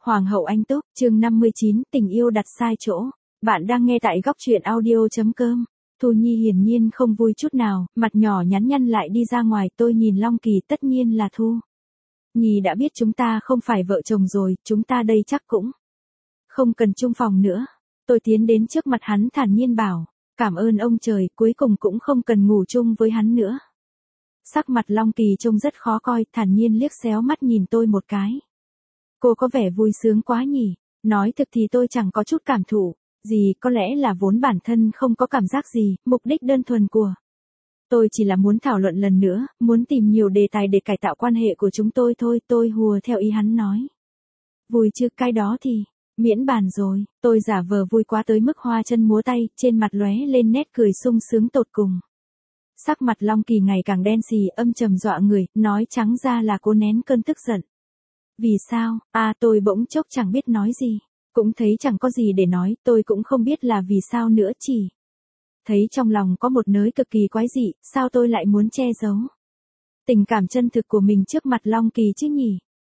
Hoàng hậu Anh Túc, chương 59, tình yêu đặt sai chỗ. Bạn đang nghe tại góc truyện audio.com. Thu Nhi hiển nhiên không vui chút nào, mặt nhỏ nhắn nhăn lại đi ra ngoài. Tôi nhìn Long Kỳ, tất nhiên là Thu Nhi đã biết chúng ta không phải vợ chồng rồi, chúng ta đây chắc cũng không cần chung phòng nữa. Tôi tiến đến trước mặt hắn thản nhiên bảo, cảm ơn ông trời, cuối cùng cũng không cần ngủ chung với hắn nữa. Sắc mặt Long Kỳ trông rất khó coi, thản nhiên liếc xéo mắt nhìn tôi một cái. Cô có vẻ vui sướng quá nhỉ, nói thực thì tôi chẳng có chút cảm thụ gì, có lẽ là vốn bản thân không có cảm giác gì, mục đích đơn thuần của tôi chỉ là muốn thảo luận lần nữa, muốn tìm nhiều đề tài để cải tạo quan hệ của chúng tôi thôi. Tôi hùa theo ý hắn nói. Vui chứ, cái đó thì miễn bàn rồi. Tôi giả vờ vui quá tới mức hoa chân múa tay, trên mặt lóe lên nét cười sung sướng tột cùng. Sắc mặt Long Kỳ ngày càng đen xì, âm trầm dọa người, nói trắng ra là cố nén cơn tức giận. Vì sao? Tôi bỗng chốc chẳng biết nói gì. Cũng thấy chẳng có gì để nói, tôi cũng không biết là vì sao nữa, chỉ thấy trong lòng có một nới cực kỳ quái dị, sao tôi lại muốn che giấu tình cảm chân thực của mình trước mặt Long Kỳ chứ nhỉ?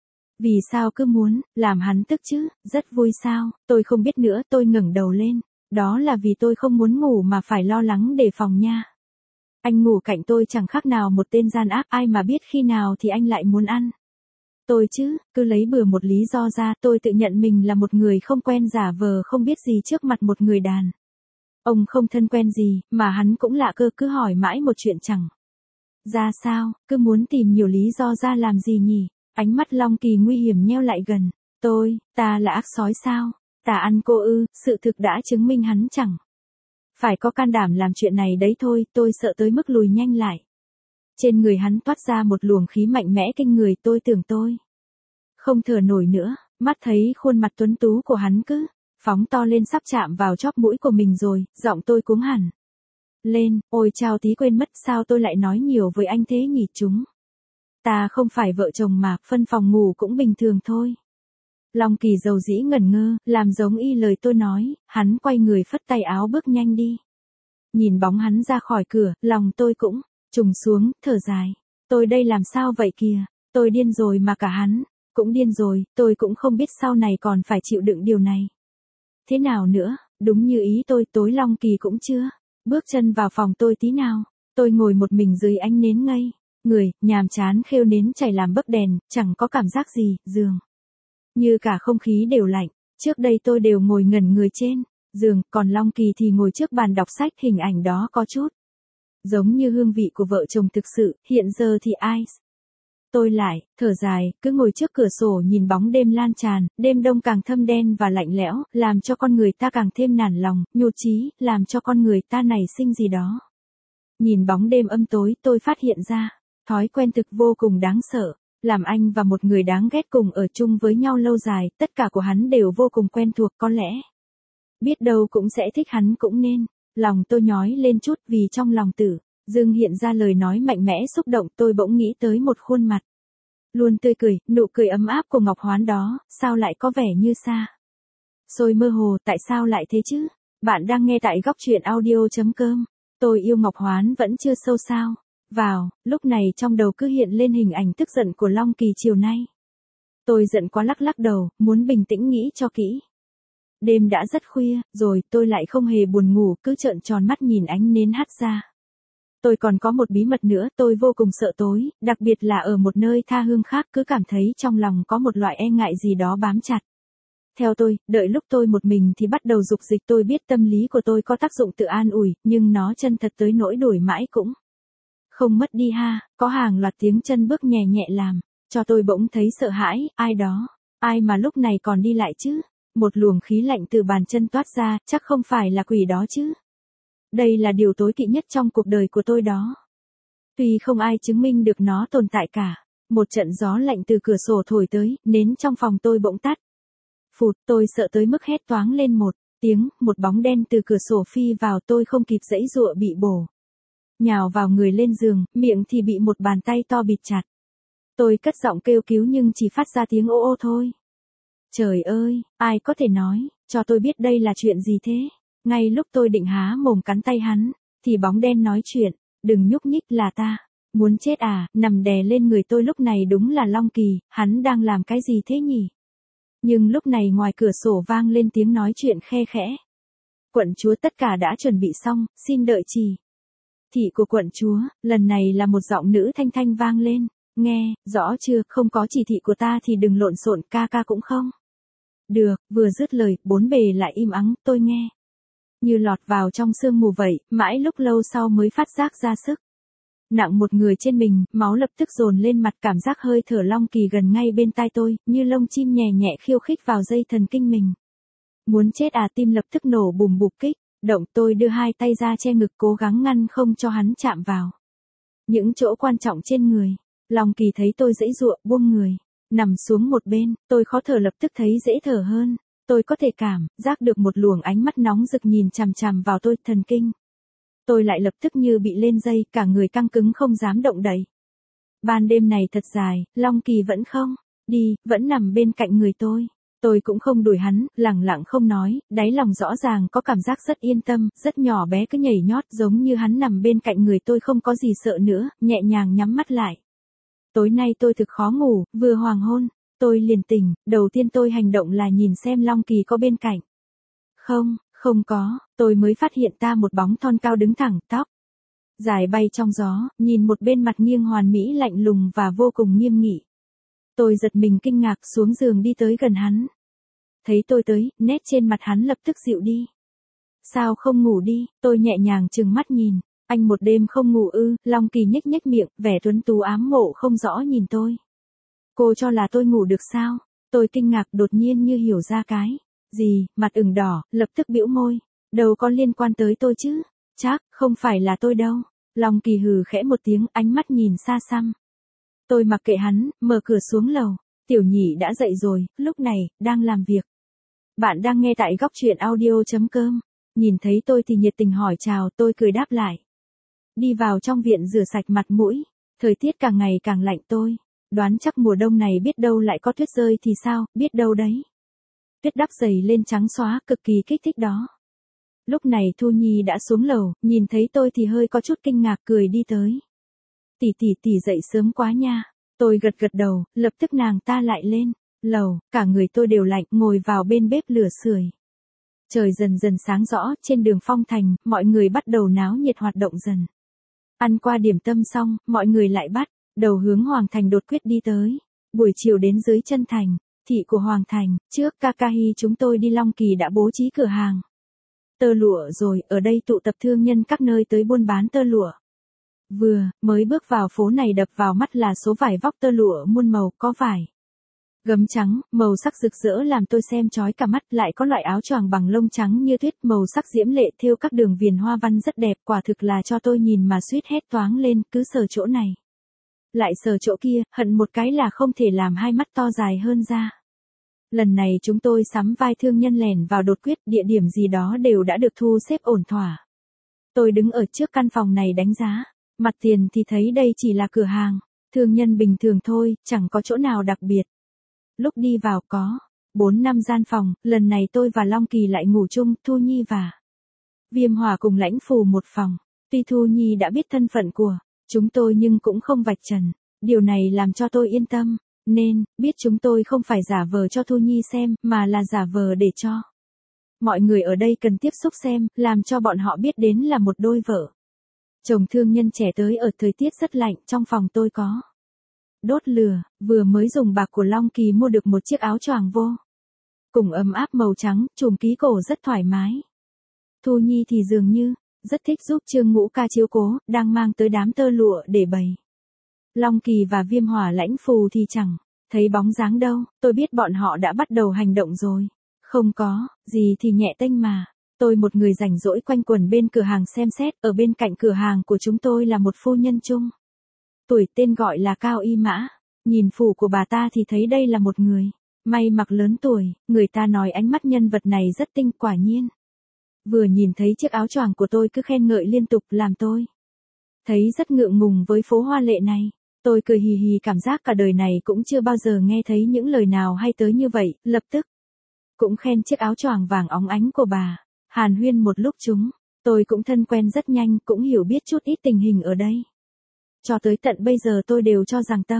Vì sao cứ muốn làm hắn tức chứ? Rất vui sao? Tôi không biết nữa, tôi ngẩng đầu lên. Đó là vì tôi không muốn ngủ mà phải lo lắng đề phòng nha. Anh ngủ cạnh tôi chẳng khác nào một tên gian ác, ai mà biết khi nào thì anh lại muốn ăn tôi chứ. Cứ lấy bừa một lý do ra, tôi tự nhận mình là một người không quen giả vờ không biết gì trước mặt một người đàn ông không thân quen gì, mà hắn cũng lạ cơ, cứ hỏi mãi một chuyện chẳng ra sao, cứ muốn tìm nhiều lý do ra làm gì nhỉ? Ánh mắt Long Kỳ nguy hiểm nheo lại gần. Ta là ác sói sao? Ta ăn cô ư? Sự thực đã chứng minh hắn chẳng phải có can đảm làm chuyện này đấy thôi. Tôi sợ tới mức lùi nhanh lại. Trên người hắn toát ra một luồng khí mạnh mẽ kinh người, tôi tưởng tôi không thở nổi nữa. Mắt thấy khuôn mặt tuấn tú của hắn cứ phóng to lên sắp chạm vào chóp mũi của mình rồi, giọng tôi cuống hẳn lên. Ôi chao, tí quên mất, sao tôi lại nói nhiều với anh thế nhỉ? Chúng ta không phải vợ chồng mà, phân phòng ngủ cũng bình thường thôi. Long Kỳ dầu dĩ ngẩn ngơ, làm giống y lời tôi nói, hắn quay người phất tay áo bước nhanh đi. Nhìn bóng hắn ra khỏi cửa, lòng tôi cũng trùng xuống, thở dài. Tôi đây làm sao vậy kìa? Tôi điên rồi mà cả hắn cũng điên rồi, tôi cũng không biết sau này còn phải chịu đựng điều này thế nào nữa. Đúng như ý tôi, tối Long Kỳ cũng chưa bước chân vào phòng tôi tí nào. Tôi ngồi một mình dưới ánh nến ngây người, nhàm chán khêu nến chảy làm bấc đèn, chẳng có cảm giác gì, dường như cả không khí đều lạnh. Trước đây tôi đều ngồi ngẩn người trên giường, còn Long Kỳ thì ngồi trước bàn đọc sách. Hình ảnh đó có chút giống như hương vị của vợ chồng thực sự. Hiện giờ thì ai? Tôi lại thở dài, cứ ngồi trước cửa sổ nhìn bóng đêm lan tràn. Đêm đông càng thâm đen và lạnh lẽo, làm cho con người ta càng thêm nản lòng, nhụt chí, làm cho con người ta nảy sinh gì đó. Nhìn bóng đêm âm tối, tôi phát hiện ra thói quen thực vô cùng đáng sợ. Làm anh và một người đáng ghét cùng ở chung với nhau lâu dài, tất cả của hắn đều vô cùng quen thuộc, có lẽ biết đâu cũng sẽ thích hắn cũng nên. Lòng tôi nhói lên chút, vì trong lòng tự dưng hiện ra lời nói mạnh mẽ xúc động. Tôi bỗng nghĩ tới một khuôn mặt luôn tươi cười, nụ cười ấm áp của Ngọc Hoán đó, sao lại có vẻ như xa xôi mơ hồ, tại sao lại thế chứ? Bạn đang nghe tại góc truyện audio.com. Tôi yêu Ngọc Hoán vẫn chưa sâu sao vào, lúc này trong đầu cứ hiện lên hình ảnh tức giận của Long Kỳ chiều nay. Tôi giận quá lắc lắc đầu, muốn bình tĩnh nghĩ cho kỹ. Đêm đã rất khuya, rồi tôi lại không hề buồn ngủ, cứ trợn tròn mắt nhìn ánh nến hắt ra. Tôi còn có một bí mật nữa, tôi vô cùng sợ tối, đặc biệt là ở một nơi tha hương khác, cứ cảm thấy trong lòng có một loại e ngại gì đó bám chặt. Theo tôi, đợi lúc tôi một mình thì bắt đầu dục dịch. Tôi biết tâm lý của tôi có tác dụng tự an ủi, nhưng nó chân thật tới nỗi đuổi mãi cũng không mất đi ha. Có hàng loạt tiếng chân bước nhẹ nhẹ làm cho tôi bỗng thấy sợ hãi. Ai đó? Ai mà lúc này còn đi lại chứ? Một luồng khí lạnh từ bàn chân toát ra, chắc không phải là quỷ đó chứ? Đây là điều tối kỵ nhất trong cuộc đời của tôi đó. Tuy không ai chứng minh được nó tồn tại cả. Một trận gió lạnh từ cửa sổ thổi tới, nến trong phòng tôi bỗng tắt. Phụt, tôi sợ tới mức hét toáng lên một tiếng, một bóng đen từ cửa sổ phi vào. Tôi không kịp giãy giụa bị bổ nhào vào người lên giường, miệng thì bị một bàn tay to bịt chặt. Tôi cất giọng kêu cứu nhưng chỉ phát ra tiếng ô ô thôi. Trời ơi, ai có thể nói cho tôi biết đây là chuyện gì thế? Ngay lúc tôi định há mồm cắn tay hắn, thì bóng đen nói chuyện. Đừng nhúc nhích, là ta. Muốn chết à? Nằm đè lên người tôi lúc này đúng là Long Kỳ. Hắn đang làm cái gì thế nhỉ? Nhưng lúc này ngoài cửa sổ vang lên tiếng nói chuyện khe khẽ. Quận chúa tất cả đã chuẩn bị xong, xin đợi chỉ. Thị của quận chúa, lần này là một giọng nữ thanh thanh vang lên. Nghe, rõ chưa, không có chỉ thị của ta thì đừng lộn xộn, ca ca cũng không. Được, vừa dứt lời, bốn bề lại im ắng, tôi nghe. Như lọt vào trong sương mù vậy, mãi lúc lâu sau mới phát giác ra sức. Nặng một người trên mình, máu lập tức dồn lên mặt, cảm giác hơi thở Long Kỳ gần ngay bên tai tôi, như lông chim nhẹ nhẹ khiêu khích vào dây thần kinh mình. Muốn chết à, tim lập tức nổ bùm bụp kích, động. Tôi đưa hai tay ra che ngực cố gắng ngăn không cho hắn chạm vào những chỗ quan trọng trên người. Long Kỳ thấy tôi giãy giụa, buông người, nằm xuống một bên, tôi khó thở lập tức thấy dễ thở hơn. Tôi có thể cảm giác được một luồng ánh mắt nóng rực nhìn chằm chằm vào tôi, thần kinh. Tôi lại lập tức như bị lên dây, cả người căng cứng không dám động đậy. Ban đêm này thật dài, Long Kỳ vẫn không đi, vẫn nằm bên cạnh người tôi. Tôi cũng không đuổi hắn, lẳng lặng không nói, đáy lòng rõ ràng có cảm giác rất yên tâm, rất nhỏ bé cứ nhảy nhót giống như hắn nằm bên cạnh người tôi không có gì sợ nữa, nhẹ nhàng nhắm mắt lại. Tối nay tôi thực khó ngủ, vừa hoàng hôn, tôi liền tỉnh, đầu tiên tôi hành động là nhìn xem Long Kỳ có bên cạnh. Không có, tôi mới phát hiện ta một bóng thon cao đứng thẳng, tóc dài bay trong gió, nhìn một bên mặt nghiêng hoàn mỹ lạnh lùng và vô cùng nghiêm nghị. Tôi giật mình kinh ngạc xuống giường đi tới gần hắn. Thấy tôi tới, nét trên mặt hắn lập tức dịu đi. Sao không ngủ đi, tôi nhẹ nhàng trừng mắt nhìn. Anh một đêm không ngủ ư? Long Kỳ nhếch nhếch miệng, vẻ tuấn tú ám mộ không rõ nhìn tôi. Cô cho là tôi ngủ được sao? Tôi kinh ngạc đột nhiên như hiểu ra cái gì, mặt ửng đỏ, lập tức bĩu môi. Đâu có liên quan tới tôi chứ? Chắc, không phải là tôi đâu. Long Kỳ hừ khẽ một tiếng, ánh mắt nhìn xa xăm. Tôi mặc kệ hắn, mở cửa xuống lầu. Tiểu Nhị đã dậy rồi, lúc này, đang làm việc. Bạn đang nghe tại góc truyện audio.com. Nhìn thấy tôi thì nhiệt tình hỏi chào, tôi cười đáp lại. Đi vào trong viện rửa sạch mặt mũi. Thời tiết càng ngày càng lạnh, tôi đoán chắc mùa đông này biết đâu lại có tuyết rơi thì sao, biết đâu đấy. Tuyết đắp dày lên trắng xóa, cực kỳ kích thích đó. Lúc này Thu Nhi đã xuống lầu, nhìn thấy tôi thì hơi có chút kinh ngạc cười đi tới. Tỷ dậy sớm quá nha. Tôi gật gật đầu, lập tức nàng ta lại lên lầu, cả người tôi đều lạnh, ngồi vào bên bếp lửa sưởi. Trời dần dần sáng rõ, trên đường Phong Thành, mọi người bắt đầu náo nhiệt hoạt động dần. Ăn qua điểm tâm xong, mọi người lại bắt đầu hướng Hoàng Thành đột quyết đi tới. Buổi chiều đến dưới chân thành, thị của Hoàng Thành, trước Kakahi chúng tôi đi Long Kỳ đã bố trí cửa hàng tơ lụa rồi, ở đây tụ tập thương nhân các nơi tới buôn bán tơ lụa. Vừa mới bước vào phố này đập vào mắt là số vải vóc tơ lụa muôn màu, có vải gấm trắng, màu sắc rực rỡ làm tôi xem chói cả mắt, lại có loại áo choàng bằng lông trắng như tuyết, màu sắc diễm lệ thêu các đường viền hoa văn rất đẹp, quả thực là cho tôi nhìn mà suýt hét toáng lên, cứ sờ chỗ này lại sờ chỗ kia, hận một cái là không thể làm hai mắt to dài hơn ra. Lần này chúng tôi sắm vai thương nhân lẻn vào đột quyết, địa điểm gì đó đều đã được thu xếp ổn thỏa. Tôi đứng ở trước căn phòng này đánh giá, mặt tiền thì thấy đây chỉ là cửa hàng thương nhân bình thường thôi, chẳng có chỗ nào đặc biệt. Lúc đi vào có 4-5 gian phòng, lần này tôi và Long Kỳ lại ngủ chung, Thu Nhi và Viêm Hỏa cùng Lãnh Phù một phòng. Tuy Thu Nhi đã biết thân phận của chúng tôi nhưng cũng không vạch trần. Điều này làm cho tôi yên tâm, nên biết chúng tôi không phải giả vờ cho Thu Nhi xem, mà là giả vờ để cho mọi người ở đây cần tiếp xúc xem, làm cho bọn họ biết đến là một đôi vợ chồng thương nhân trẻ tới ở thời tiết rất lạnh. Trong phòng tôi có đốt lửa, vừa mới dùng bạc của Long Kỳ mua được một chiếc áo choàng vô cùng ấm áp màu trắng, chùm ký cổ rất thoải mái. Thu Nhi thì dường như rất thích giúp Trương Ngũ Ca chiếu cố, đang mang tới đám tơ lụa để bày. Long Kỳ và Viêm Hỏa Lãnh Phù thì chẳng thấy bóng dáng đâu, tôi biết bọn họ đã bắt đầu hành động rồi. Không có gì thì nhẹ tênh mà. Tôi một người rảnh rỗi quanh quẩn bên cửa hàng xem xét, ở bên cạnh cửa hàng của chúng tôi là một phu nhân trung tuổi tên gọi là Cao Y Mã. Nhìn phủ của bà ta thì thấy đây là một người may mặc lớn tuổi, người ta nói ánh mắt nhân vật này rất tinh, quả nhiên. Vừa nhìn thấy chiếc áo choàng của tôi cứ khen ngợi liên tục, làm tôi thấy rất ngượng ngùng với phố hoa lệ này. Tôi cười hì hì, cảm giác cả đời này cũng chưa bao giờ nghe thấy những lời nào hay tới như vậy, lập tức cũng khen chiếc áo choàng vàng óng ánh của bà. Hàn huyên một lúc tôi cũng thân quen rất nhanh, cũng hiểu biết chút ít tình hình ở đây. Cho tới tận bây giờ tôi đều cho rằng tâm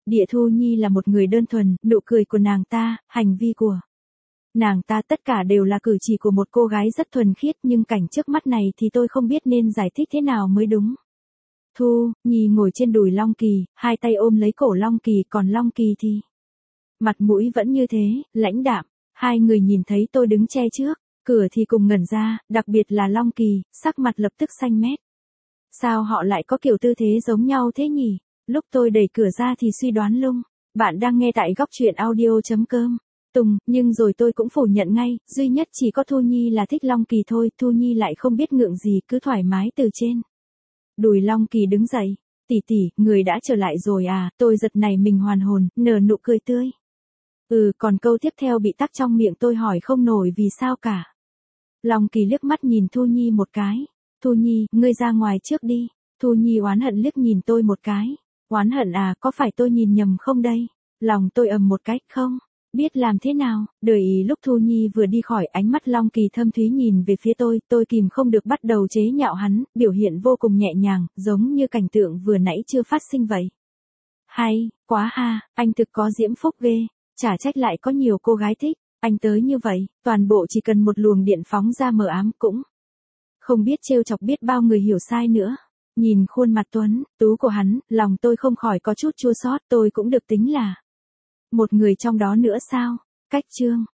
Địa Thu Nhi là một người đơn thuần, nụ cười của nàng ta, hành vi của nàng ta tất cả đều là cử chỉ của một cô gái rất thuần khiết, nhưng cảnh trước mắt này thì tôi không biết nên giải thích thế nào mới đúng. Thu Nhi ngồi trên đùi Long Kỳ, hai tay ôm lấy cổ Long Kỳ, còn Long Kỳ thì mặt mũi vẫn như thế, lãnh đạm. Hai người nhìn thấy tôi đứng che trước cửa thì cùng ngẩn ra, đặc biệt là Long Kỳ, sắc mặt lập tức xanh mét. Sao họ lại có kiểu tư thế giống nhau thế nhỉ? Lúc tôi đẩy cửa ra thì suy đoán lung. Bạn đang nghe tại góc truyện audio.com. Tùng, nhưng rồi tôi cũng phủ nhận ngay, duy nhất chỉ có Thu Nhi là thích Long Kỳ thôi, Thu Nhi lại không biết ngượng gì, cứ thoải mái từ trên đùi Long Kỳ đứng dậy. Tỷ tỷ, người đã trở lại rồi à? Tôi giật nảy mình hoàn hồn, nở nụ cười tươi. Còn câu tiếp theo bị tắc trong miệng tôi hỏi không nổi vì sao cả. Long Kỳ liếc mắt nhìn Thu Nhi một cái. Thu Nhi, ngươi ra ngoài trước đi. Thu Nhi oán hận liếc nhìn tôi một cái. Oán hận à, có phải tôi nhìn nhầm không đây? Lòng tôi ầm một cái, không biết làm thế nào. Đợi lúc Thu Nhi vừa đi khỏi, ánh mắt Long Kỳ thâm thúy nhìn về phía tôi kìm không được bắt đầu chế nhạo hắn, biểu hiện vô cùng nhẹ nhàng, giống như cảnh tượng vừa nãy chưa phát sinh vậy. Hay, quá ha, anh thực có diễm phúc ghê, chả trách lại có nhiều cô gái thích, anh tới như vậy, toàn bộ chỉ cần một luồng điện phóng ra mờ ám cũng không biết trêu chọc biết bao người hiểu sai nữa. Nhìn khuôn mặt tuấn tú của hắn, lòng tôi không khỏi có chút chua xót, tôi cũng được tính là một người trong đó nữa sao? Cách chương